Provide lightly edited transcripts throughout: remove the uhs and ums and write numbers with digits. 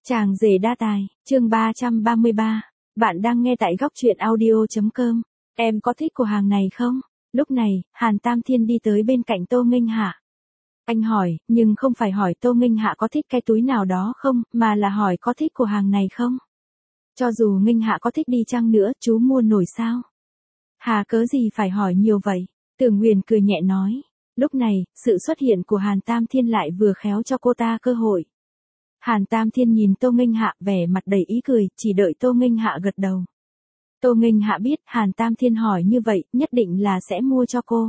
Chàng rể đa tài, chương 333. Bạn đang nghe tại góc truyện audio.com. Em có thích của hàng này không? Lúc này, Hàn Tam Thiên đi tới bên cạnh Tô Nghênh Hạ. Anh hỏi, nhưng không phải hỏi Tô Nghênh Hạ có thích cái túi nào đó không, mà là hỏi có thích của hàng này không? Cho dù Nghênh Hạ có thích đi chăng nữa, chú mua nổi sao? Hà cớ gì phải hỏi nhiều vậy? Tưởng Huyền cười nhẹ nói. Lúc này, sự xuất hiện của Hàn Tam Thiên lại vừa khéo cho cô ta cơ hội. Hàn Tam Thiên nhìn Tô Nghênh Hạ vẻ mặt đầy ý cười, chỉ đợi Tô Nghênh Hạ gật đầu. Tô Nghênh Hạ biết Hàn Tam Thiên hỏi như vậy, nhất định là sẽ mua cho cô.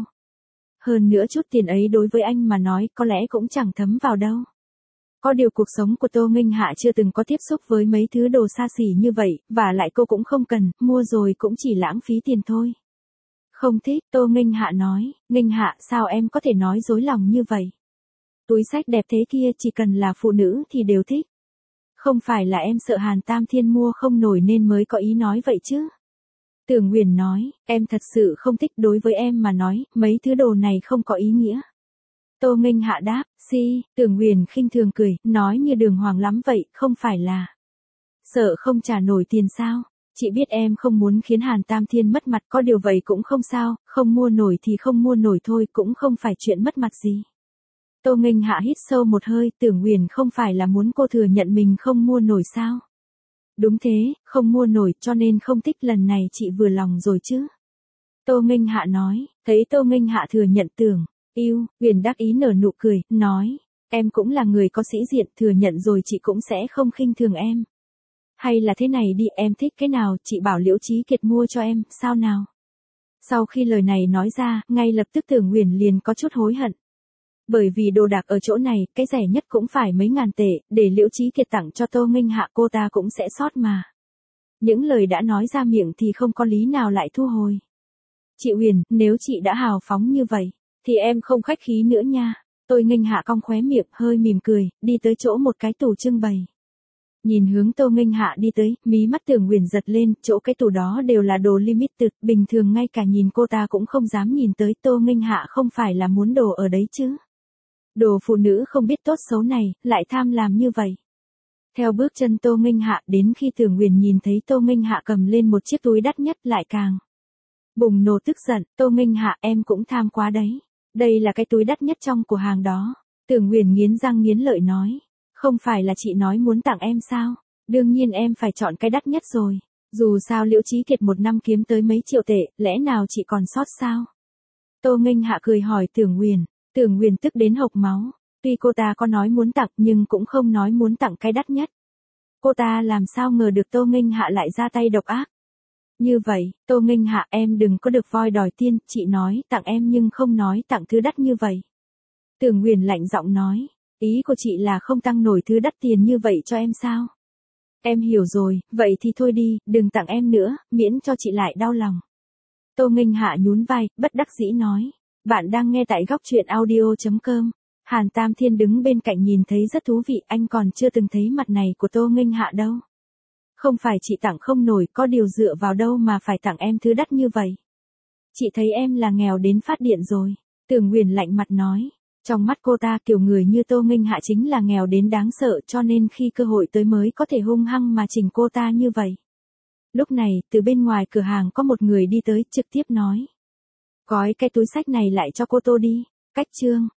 Hơn nữa chút tiền ấy đối với anh mà nói có lẽ cũng chẳng thấm vào đâu. Có điều cuộc sống của Tô Nghênh Hạ chưa từng có tiếp xúc với mấy thứ đồ xa xỉ như vậy, và lại cô cũng không cần, mua rồi cũng chỉ lãng phí tiền thôi. Không thích, Tô Nghênh Hạ nói, Nghênh Hạ sao em có thể nói dối lòng như vậy? Túi xách đẹp thế kia chỉ cần là phụ nữ thì đều thích. Không phải là em sợ Hàn Tam Thiên mua không nổi nên mới có ý nói vậy chứ. Tưởng Huyền nói, em thật sự không thích, đối với em mà nói, mấy thứ đồ này không có ý nghĩa. Tô Nghênh Hạ đáp, Tưởng Huyền khinh thường cười, nói như Đường Hoàng lắm vậy, không phải là sợ không trả nổi tiền sao? Chị biết em không muốn khiến Hàn Tam Thiên mất mặt, có điều vậy cũng không sao, không mua nổi thì không mua nổi thôi, cũng không phải chuyện mất mặt gì. Tô Nghênh Hạ hít sâu một hơi, Tưởng Huyền không phải là muốn cô thừa nhận mình không mua nổi sao? Đúng thế, không mua nổi cho nên không thích, lần này chị vừa lòng rồi chứ. Tô Nghênh Hạ nói, thấy Tô Nghênh Hạ thừa nhận Tưởng Huyền đắc ý nở nụ cười, nói, em cũng là người có sĩ diện, thừa nhận rồi chị cũng sẽ không khinh thường em. Hay là thế này đi, em thích cái nào, chị bảo Liễu Chí Kiệt mua cho em, sao nào? Sau khi lời này nói ra, ngay lập tức Tưởng Huyền liền có chút hối hận. Bởi vì đồ đạc ở chỗ này, cái rẻ nhất cũng phải mấy ngàn tệ, để Liễu Chí Kiệt tặng cho Tô Nghênh Hạ cô ta cũng sẽ sót mà. Những lời đã nói ra miệng thì không có lý nào lại thu hồi. Chị Huyền, nếu chị đã hào phóng như vậy, thì em không khách khí nữa nha. Tô Nghênh Hạ cong khóe miệng, hơi mỉm cười, đi tới chỗ một cái tủ trưng bày. Nhìn hướng Tô Nghênh Hạ đi tới, mí mắt Tưởng Huyền giật lên, chỗ cái tủ đó đều là đồ limited, bình thường ngay cả nhìn cô ta cũng không dám nhìn tới. Tô Nghênh Hạ không phải là muốn đồ ở đấy chứ. Đồ phụ nữ không biết tốt xấu này, lại tham làm như vậy. Theo bước chân Tô Nghênh Hạ, đến khi Tưởng Huyền nhìn thấy Tô Nghênh Hạ cầm lên một chiếc túi đắt nhất lại càng bùng nổ tức giận, Tô Nghênh Hạ em cũng tham quá đấy. Đây là cái túi đắt nhất trong của hàng đó. Tưởng Huyền nghiến răng nghiến lợi nói. Không phải là chị nói muốn tặng em sao? Đương nhiên em phải chọn cái đắt nhất rồi. Dù sao Liễu Chí Kiệt một năm kiếm tới mấy triệu tệ, lẽ nào chị còn sót sao? Tô Nghênh Hạ cười hỏi Tưởng Huyền. Tưởng Huyền tức đến hộc máu. Tuy cô ta có nói muốn tặng nhưng cũng không nói muốn tặng cái đắt nhất. Cô ta làm sao ngờ được Tô Nghênh Hạ lại ra tay độc ác. Như vậy, Tô Nghênh Hạ em đừng có được voi đòi tiên, chị nói tặng em nhưng không nói tặng thứ đắt như vậy. Tưởng Huyền lạnh giọng nói, ý của chị là không tăng nổi thứ đắt tiền như vậy cho em sao? Em hiểu rồi, vậy thì thôi đi, đừng tặng em nữa, miễn cho chị lại đau lòng. Tô Nghênh Hạ nhún vai, bất đắc dĩ nói, bạn đang nghe tại góc truyện audio.com. Hàn Tam Thiên đứng bên cạnh nhìn thấy rất thú vị, anh còn chưa từng thấy mặt này của Tô Nghênh Hạ đâu. Không phải chị tặng không nổi, có điều dựa vào đâu mà phải tặng em thứ đắt như vậy. Chị thấy em là nghèo đến phát điện rồi. Tưởng Huyền lạnh mặt nói. Trong mắt cô ta kiểu người như Tô Nghênh Hạ chính là nghèo đến đáng sợ, cho nên khi cơ hội tới mới có thể hung hăng mà chỉnh cô ta như vậy. Lúc này, từ bên ngoài cửa hàng có một người đi tới, trực tiếp nói. Gói cái túi xách này lại cho cô Tô đi. Cách chương.